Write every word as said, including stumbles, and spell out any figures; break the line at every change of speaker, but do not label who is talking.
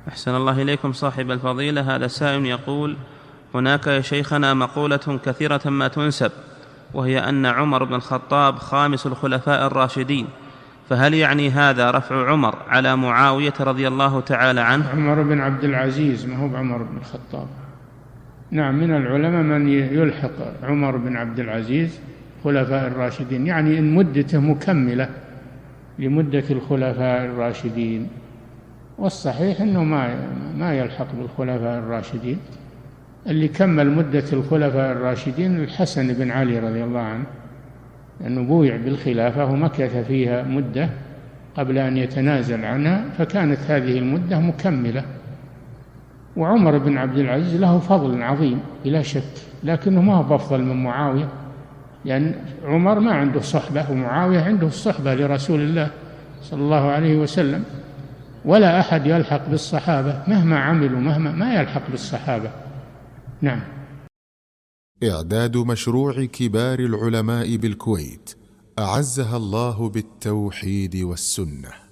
أحسن الله إليكم صاحب الفضيلة. هذا سائل يقول: هناك يا شيخنا مقولة كثيرة ما تنسب، وهي أن عمر بن الخطاب خامس الخلفاء الراشدين، فهل يعني هذا رفع عمر على معاوية رضي الله تعالى عنه؟
عمر بن عبد العزيز، ما هو بعمر بن الخطاب. نعم، من العلماء من يلحق عمر بن عبد العزيز خلفاء الراشدين، يعني إن مدته مكملة لمدة الخلفاء الراشدين، والصحيح أنه ما ما يلحق بالخلفاء الراشدين. اللي كمل مدة الخلفاء الراشدين الحسن بن علي رضي الله عنه، لأنه بويع بالخلافة ومكث فيها مدة قبل أن يتنازل عنها، فكانت هذه المدة مكملة. وعمر بن عبد العزيز له فضل عظيم بلا شك، لكنه ما هو أفضل من معاوية، لأن عمر ما عنده صحبة ومعاوية عنده الصحبة لرسول الله صلى الله عليه وسلم. ولا أحد يلحق بالصحابة مهما عملوا، مهما ما يلحق بالصحابة. نعم.
إعداد مشروع كبار العلماء بالكويت أعزها الله بالتوحيد والسنة.